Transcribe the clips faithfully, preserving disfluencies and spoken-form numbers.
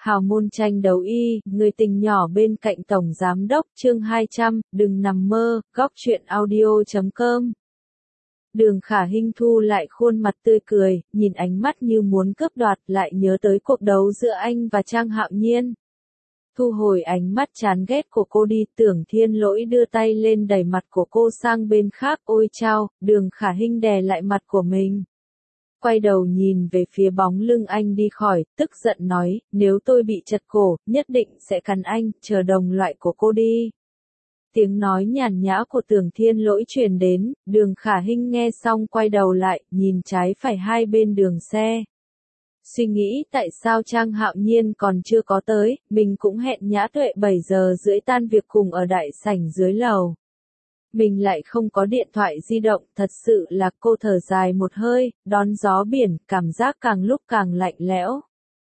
Hào môn tranh đấu y, người tình nhỏ bên cạnh tổng giám đốc, chương hai trăm, đừng nằm mơ, góc truyện audio chấm com. Đường Khả Hinh thu lại khuôn mặt tươi cười, nhìn ánh mắt như muốn cướp đoạt, lại nhớ tới cuộc đấu giữa anh và Trang Hạo Nhiên. Thu hồi ánh mắt chán ghét của cô đi, Tưởng Thiên Lỗi đưa tay lên đẩy mặt của cô sang bên khác, ôi chao, Đường Khả Hinh đè lại mặt của mình. Quay đầu nhìn về phía bóng lưng anh đi khỏi, tức giận nói, nếu tôi bị chật cổ, nhất định sẽ cắn anh, chờ đồng loại của cô đi. Tiếng nói nhàn nhã của Tưởng Thiên Lỗi truyền đến, Đường Khả Hinh nghe xong quay đầu lại, nhìn trái phải hai bên đường xe. Suy nghĩ tại sao Trang Hạo Nhiên còn chưa có tới, mình cũng hẹn Nhã Tuệ bảy giờ rưỡi tan việc cùng ở đại sảnh dưới lầu. Mình lại không có điện thoại di động, thật sự là cô thở dài một hơi, đón gió biển, cảm giác càng lúc càng lạnh lẽo.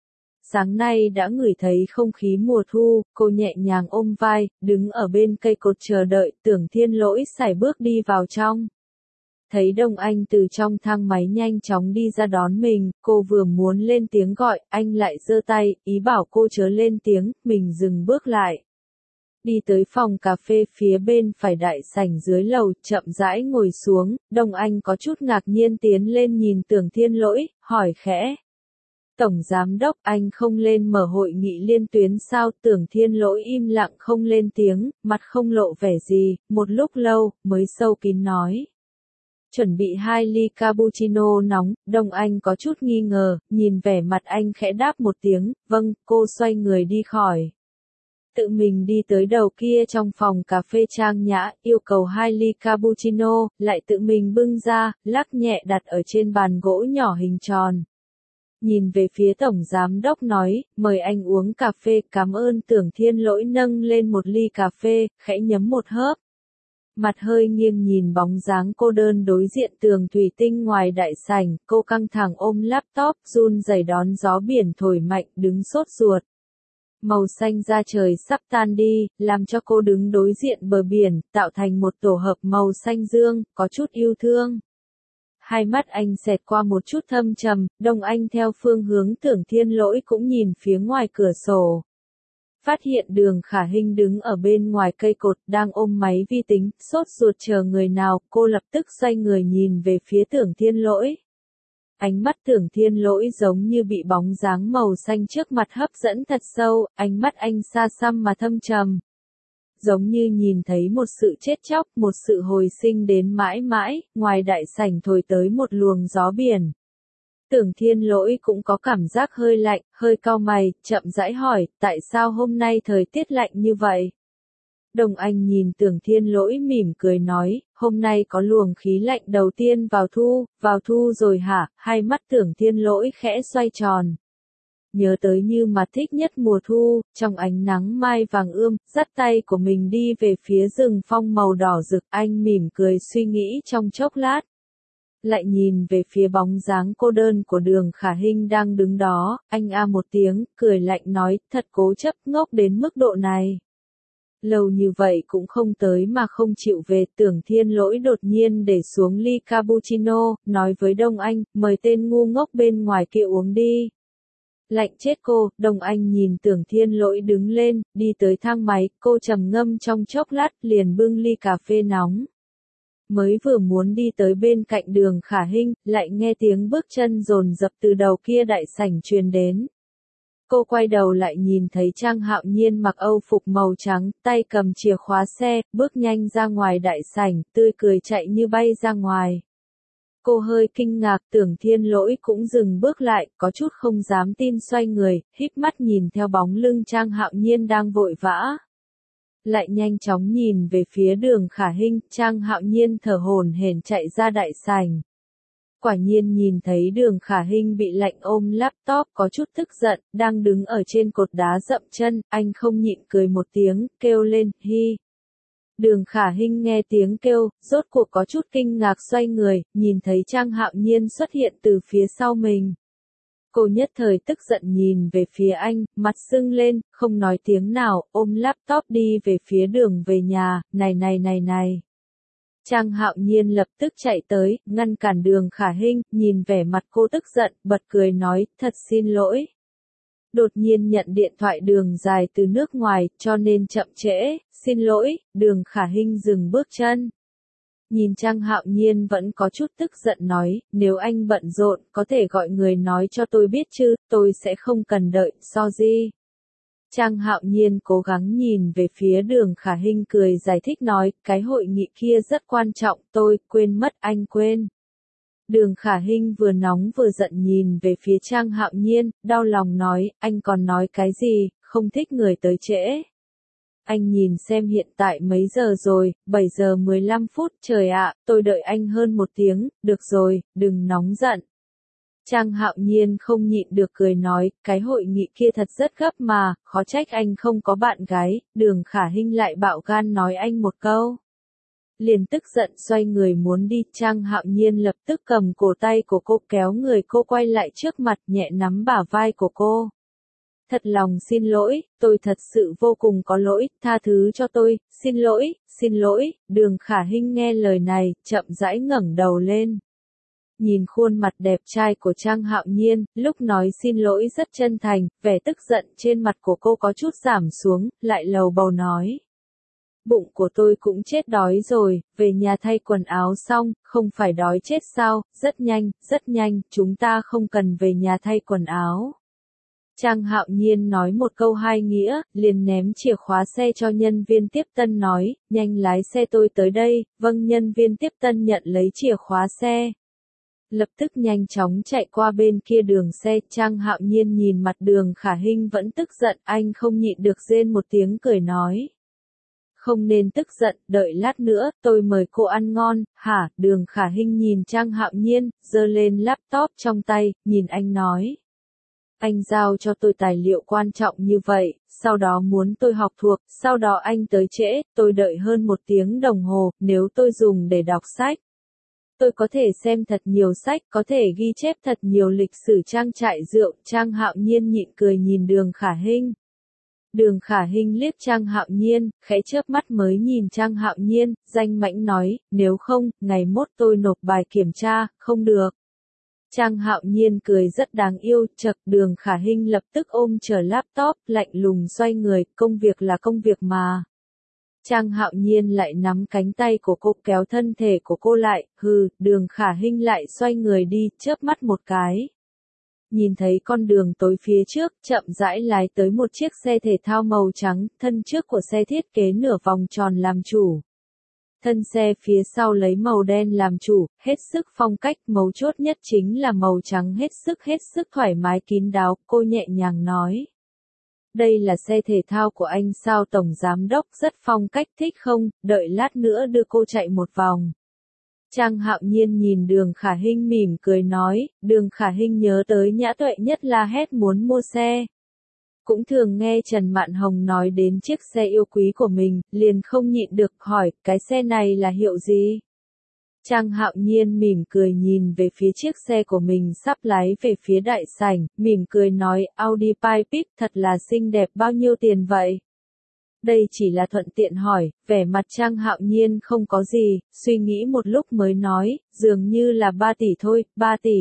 Sáng nay đã ngửi thấy không khí mùa thu, cô nhẹ nhàng ôm vai, đứng ở bên cây cột chờ đợi, Tưởng Thiên Lỗi sải bước đi vào trong. Thấy Đông Anh từ trong thang máy nhanh chóng đi ra đón mình, cô vừa muốn lên tiếng gọi, anh lại giơ tay, ý bảo cô chớ lên tiếng, mình dừng bước lại. Đi tới phòng cà phê phía bên phải đại sảnh dưới lầu, chậm rãi ngồi xuống, Đông Anh có chút ngạc nhiên tiến lên nhìn Tưởng Thiên Lỗi, hỏi khẽ. Tổng giám đốc, anh không lên mở hội nghị liên tuyến sao? Tưởng Thiên Lỗi im lặng không lên tiếng, mặt không lộ vẻ gì, một lúc lâu, mới sâu kín nói. Chuẩn bị hai ly cappuccino nóng, Đông Anh có chút nghi ngờ, nhìn vẻ mặt anh khẽ đáp một tiếng, vâng, cô xoay người đi khỏi. Tự mình đi tới đầu kia trong phòng cà phê trang nhã, yêu cầu hai ly cappuccino, lại tự mình bưng ra, lắc nhẹ đặt ở trên bàn gỗ nhỏ hình tròn. Nhìn về phía tổng giám đốc nói, mời anh uống cà phê, cảm ơn. Tưởng Thiên Lỗi nâng lên một ly cà phê, khẽ nhấm một hớp. Mặt hơi nghiêng nhìn bóng dáng cô đơn đối diện tường thủy tinh ngoài đại sảnh, cô căng thẳng ôm laptop, run rẩy đón gió biển thổi mạnh, đứng sốt ruột. Màu xanh da trời sắp tan đi, làm cho cô đứng đối diện bờ biển, tạo thành một tổ hợp màu xanh dương, có chút yêu thương. Hai mắt anh xẹt qua một chút thâm trầm, Đông Anh theo phương hướng Tưởng Thiên Lỗi cũng nhìn phía ngoài cửa sổ. Phát hiện Đường Khả Hinh đứng ở bên ngoài cây cột, đang ôm máy vi tính, sốt ruột chờ người nào, cô lập tức xoay người nhìn về phía Tưởng Thiên Lỗi. Ánh mắt Tưởng Thiên Lỗi giống như bị bóng dáng màu xanh trước mặt hấp dẫn thật sâu, ánh mắt anh xa xăm mà thâm trầm. Giống như nhìn thấy một sự chết chóc, một sự hồi sinh đến mãi mãi, ngoài đại sảnh thổi tới một luồng gió biển. Tưởng Thiên Lỗi cũng có cảm giác hơi lạnh, hơi cau mày, chậm rãi hỏi, tại sao hôm nay thời tiết lạnh như vậy? Đồng Anh nhìn Tưởng Thiên Lỗi mỉm cười nói, hôm nay có luồng khí lạnh đầu tiên vào thu, vào thu rồi hả? Hai mắt Tưởng Thiên Lỗi khẽ xoay tròn. Nhớ tới như mà thích nhất mùa thu, trong ánh nắng mai vàng ươm, dắt tay của mình đi về phía rừng phong màu đỏ rực, anh mỉm cười suy nghĩ trong chốc lát. Lại nhìn về phía bóng dáng cô đơn của Đường Khả Hinh đang đứng đó, anh a một tiếng, cười lạnh nói, thật cố chấp ngốc đến mức độ này. Lâu như vậy cũng không tới mà không chịu về. Tưởng Thiên Lỗi đột nhiên để xuống ly cappuccino, nói với Đông Anh, mời tên ngu ngốc bên ngoài kia uống đi. Lạnh chết cô, Đông Anh nhìn Tưởng Thiên Lỗi đứng lên, đi tới thang máy, cô trầm ngâm trong chốc lát, liền bưng ly cà phê nóng. Mới vừa muốn đi tới bên cạnh Đường Khả Hinh, lại nghe tiếng bước chân dồn dập từ đầu kia đại sảnh truyền đến. Cô quay đầu lại nhìn thấy Trang Hạo Nhiên mặc âu phục màu trắng, tay cầm chìa khóa xe, bước nhanh ra ngoài đại sảnh, tươi cười chạy như bay ra ngoài. Cô hơi kinh ngạc, Tưởng Thiên Lỗi cũng dừng bước lại, có chút không dám tin xoay người, híp mắt nhìn theo bóng lưng Trang Hạo Nhiên đang vội vã. Lại nhanh chóng nhìn về phía Đường Khả Hinh, Trang Hạo Nhiên thở hổn hển chạy ra đại sảnh. Quả nhiên nhìn thấy Đường Khả Hinh bị lạnh ôm laptop có chút tức giận, đang đứng ở trên cột đá dậm chân, anh không nhịn cười một tiếng, kêu lên, hi. Đường Khả Hinh nghe tiếng kêu, rốt cuộc có chút kinh ngạc xoay người, nhìn thấy Trang Hạo Nhiên xuất hiện từ phía sau mình. Cô nhất thời tức giận nhìn về phía anh, mặt sưng lên, không nói tiếng nào, ôm laptop đi về phía đường về nhà, này này này này. Trang Hạo Nhiên lập tức chạy tới, ngăn cản Đường Khả Hinh, nhìn vẻ mặt cô tức giận, bật cười nói, thật xin lỗi. Đột nhiên nhận điện thoại đường dài từ nước ngoài, cho nên chậm trễ, xin lỗi, Đường Khả Hinh dừng bước chân. Nhìn Trang Hạo Nhiên vẫn có chút tức giận nói, nếu anh bận rộn, có thể gọi người nói cho tôi biết chứ, tôi sẽ không cần đợi, sorry. Trang Hạo Nhiên cố gắng nhìn về phía Đường Khả Hinh cười giải thích nói, cái hội nghị kia rất quan trọng, tôi quên mất anh quên. Đường Khả Hinh vừa nóng vừa giận nhìn về phía Trang Hạo Nhiên, đau lòng nói, anh còn nói cái gì, không thích người tới trễ. Anh nhìn xem hiện tại mấy giờ rồi, bảy giờ mười lăm phút, trời ạ, tôi đợi anh hơn một tiếng, được rồi, đừng nóng giận. Trang Hạo Nhiên không nhịn được cười nói, cái hội nghị kia thật rất gấp mà, khó trách anh không có bạn gái, Đường Khả Hinh lại bạo gan nói anh một câu. Liền tức giận xoay người muốn đi, Trang Hạo Nhiên lập tức cầm cổ tay của cô kéo người cô quay lại trước mặt nhẹ nắm bả vai của cô. Thật lòng xin lỗi, tôi thật sự vô cùng có lỗi, tha thứ cho tôi, xin lỗi, xin lỗi, Đường Khả Hinh nghe lời này, chậm rãi ngẩng đầu lên. Nhìn khuôn mặt đẹp trai của Trang Hạo Nhiên, lúc nói xin lỗi rất chân thành, vẻ tức giận trên mặt của cô có chút giảm xuống, lại lầu bầu nói. Bụng của tôi cũng chết đói rồi, về nhà thay quần áo xong, không phải đói chết sao, rất nhanh, rất nhanh, chúng ta không cần về nhà thay quần áo. Trang Hạo Nhiên nói một câu hai nghĩa, liền ném chìa khóa xe cho nhân viên tiếp tân nói, nhanh lái xe tôi tới đây, vâng nhân viên tiếp tân nhận lấy chìa khóa xe. Lập tức nhanh chóng chạy qua bên kia đường xe, Trang Hạo Nhiên nhìn mặt Đường Khả Hinh vẫn tức giận, anh không nhịn được rên một tiếng cười nói. Không nên tức giận, đợi lát nữa, tôi mời cô ăn ngon, hả, Đường Khả Hinh nhìn Trang Hạo Nhiên, giơ lên laptop trong tay, nhìn anh nói. Anh giao cho tôi tài liệu quan trọng như vậy, sau đó muốn tôi học thuộc, sau đó anh tới trễ, tôi đợi hơn một tiếng đồng hồ, nếu tôi dùng để đọc sách. Tôi có thể xem thật nhiều sách, có thể ghi chép thật nhiều lịch sử trang trại rượu, Trang Hạo Nhiên nhịn cười nhìn Đường Khả Hinh. Đường Khả Hinh liếc Trang Hạo Nhiên, khẽ chớp mắt mới nhìn Trang Hạo Nhiên, danh mãnh nói, nếu không, ngày mốt tôi nộp bài kiểm tra, không được. Trang Hạo Nhiên cười rất đáng yêu, chật Đường Khả Hinh lập tức ôm chở laptop, lạnh lùng xoay người, công việc là công việc mà. Trang Hạo Nhiên lại nắm cánh tay của cô kéo thân thể của cô lại, hừ, Đường Khả Hinh lại xoay người đi, chớp mắt một cái. Nhìn thấy con đường tối phía trước, chậm rãi lái tới một chiếc xe thể thao màu trắng, thân trước của xe thiết kế nửa vòng tròn làm chủ. Thân xe phía sau lấy màu đen làm chủ, hết sức phong cách, mấu chốt nhất chính là màu trắng hết sức hết sức thoải mái kín đáo, cô nhẹ nhàng nói. Đây là xe thể thao của anh sao Tổng Giám Đốc rất phong cách thích không, đợi lát nữa đưa cô chạy một vòng. Trang Hạo Nhiên nhìn Đường Khả Hinh mỉm cười nói, Đường Khả Hinh nhớ tới Nhã Tuệ nhất la hét muốn mua xe. Cũng thường nghe Trần Mạn Hồng nói đến chiếc xe yêu quý của mình, liền không nhịn được hỏi, cái xe này là hiệu gì? Trang Hạo Nhiên mỉm cười nhìn về phía chiếc xe của mình sắp lái về phía đại sảnh, mỉm cười nói, Audi Pipe thật là xinh đẹp, bao nhiêu tiền vậy? Đây chỉ là thuận tiện hỏi, vẻ mặt Trang Hạo Nhiên không có gì, suy nghĩ một lúc mới nói, dường như là ba tỷ thôi, ba tỷ.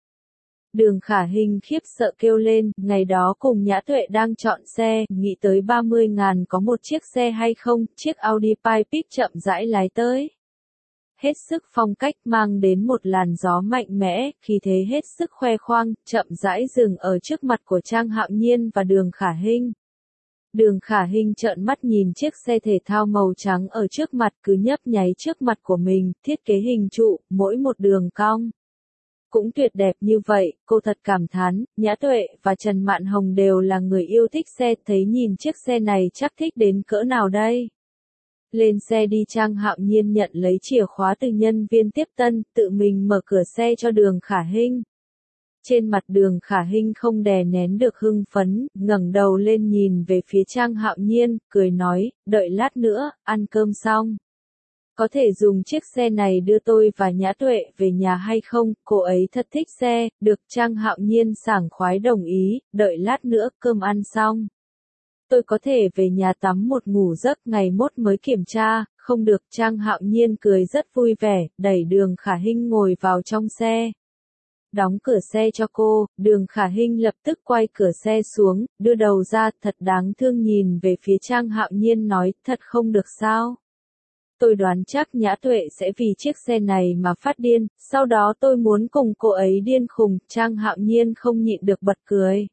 Đường Khả Hinh khiếp sợ kêu lên, ngày đó cùng Nhã Tuệ đang chọn xe, nghĩ tới ba mươi ngàn có một chiếc xe hay không, chiếc Audi Pipe chậm rãi lái tới. Hết sức phong cách mang đến một làn gió mạnh mẽ, khí thế hết sức khoe khoang, chậm rãi dừng ở trước mặt của Trang Hạo Nhiên và Đường Khả Hinh. Đường Khả Hinh trợn mắt nhìn chiếc xe thể thao màu trắng ở trước mặt cứ nhấp nháy trước mặt của mình, thiết kế hình trụ, mỗi một đường cong. Cũng tuyệt đẹp như vậy, cô thật cảm thán, Nhã Tuệ và Trần Mạn Hồng đều là người yêu thích xe, thấy nhìn chiếc xe này chắc thích đến cỡ nào đây. Lên xe đi Trang Hạo Nhiên nhận lấy chìa khóa từ nhân viên tiếp tân, tự mình mở cửa xe cho Đường Khả Hinh. Trên mặt Đường Khả Hinh không đè nén được hưng phấn, ngẩng đầu lên nhìn về phía Trang Hạo Nhiên, cười nói, đợi lát nữa, ăn cơm xong. Có thể dùng chiếc xe này đưa tôi và Nhã Tuệ về nhà hay không, cô ấy thật thích xe, được Trang Hạo Nhiên sảng khoái đồng ý, đợi lát nữa cơm ăn xong. Tôi có thể về nhà tắm một ngủ giấc ngày mốt mới kiểm tra, không được Trang Hạo Nhiên cười rất vui vẻ, đẩy Đường Khả Hinh ngồi vào trong xe. Đóng cửa xe cho cô, Đường Khả Hinh lập tức quay cửa xe xuống, đưa đầu ra, thật đáng thương nhìn về phía Trang Hạo Nhiên nói, thật không được sao. Tôi đoán chắc Nhã Tuệ sẽ vì chiếc xe này mà phát điên, sau đó tôi muốn cùng cô ấy điên khùng, Trang Hạo Nhiên không nhịn được bật cười.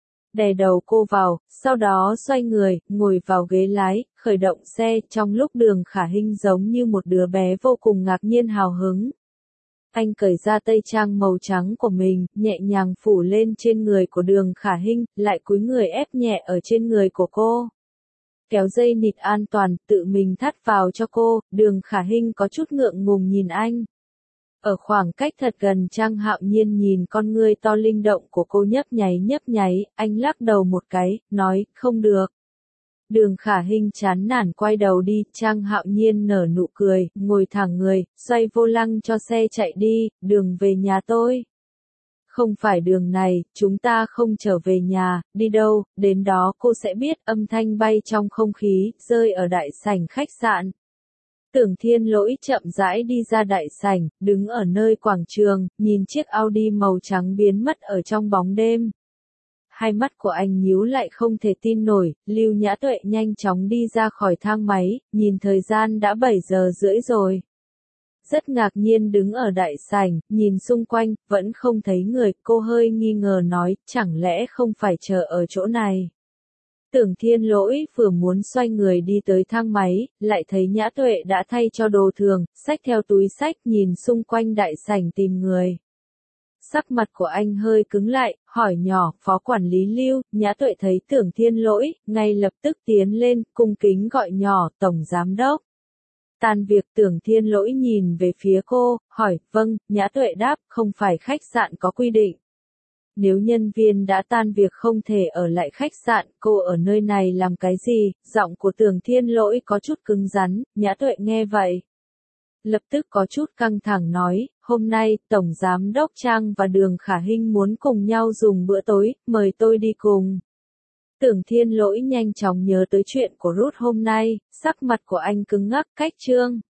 Đè đầu cô vào, sau đó xoay người, ngồi vào ghế lái, khởi động xe, trong lúc Đường Khả Hinh giống như một đứa bé vô cùng ngạc nhiên hào hứng. Anh cởi ra tây trang màu trắng của mình, nhẹ nhàng phủ lên trên người của Đường Khả Hinh, lại cúi người ép nhẹ ở trên người của cô. Kéo dây nịt an toàn, tự mình thắt vào cho cô, Đường Khả Hinh có chút ngượng ngùng nhìn anh. Ở khoảng cách thật gần, Trang Hạo Nhiên nhìn con ngươi to linh động của cô nhấp nháy nhấp nháy, anh lắc đầu một cái, nói, không được. Đường Khả Hinh chán nản quay đầu đi, Trang Hạo Nhiên nở nụ cười, ngồi thẳng người, xoay vô lăng cho xe chạy đi, đường về nhà tôi. Không phải đường này, chúng ta không trở về nhà, đi đâu, đến đó cô sẽ biết, âm thanh bay trong không khí, rơi ở đại sảnh khách sạn. Tưởng Thiên Lỗi chậm rãi đi ra đại sảnh, đứng ở nơi quảng trường, nhìn chiếc Audi màu trắng biến mất ở trong bóng đêm. Hai mắt của anh nhíu lại không thể tin nổi, Lưu Nhã Tuệ nhanh chóng đi ra khỏi thang máy, nhìn thời gian đã bảy giờ rưỡi rồi. Rất ngạc nhiên đứng ở đại sảnh, nhìn xung quanh, vẫn không thấy người, cô hơi nghi ngờ nói, chẳng lẽ không phải chờ ở chỗ này. Tưởng Thiên Lỗi vừa muốn xoay người đi tới thang máy, lại thấy Nhã Tuệ đã thay cho đồ thường, xách theo túi xách nhìn xung quanh đại sảnh tìm người. Sắc mặt của anh hơi cứng lại, hỏi nhỏ, phó quản lý Lưu, Nhã Tuệ thấy Tưởng Thiên Lỗi, ngay lập tức tiến lên, cung kính gọi nhỏ, tổng giám đốc. Tan việc Tưởng Thiên Lỗi nhìn về phía cô, hỏi, vâng, Nhã Tuệ đáp, không phải khách sạn có quy định. Nếu nhân viên đã tan việc không thể ở lại khách sạn, cô ở nơi này làm cái gì? Giọng của Tưởng Thiên Lỗi có chút cứng rắn, Nhã Tuệ nghe vậy. Lập tức có chút căng thẳng nói, hôm nay, Tổng Giám đốc Trang và Đường Khả Hinh muốn cùng nhau dùng bữa tối, mời tôi đi cùng. Tưởng Thiên Lỗi nhanh chóng nhớ tới chuyện của Ruth hôm nay, sắc mặt của anh cứng ngắc, cách trương.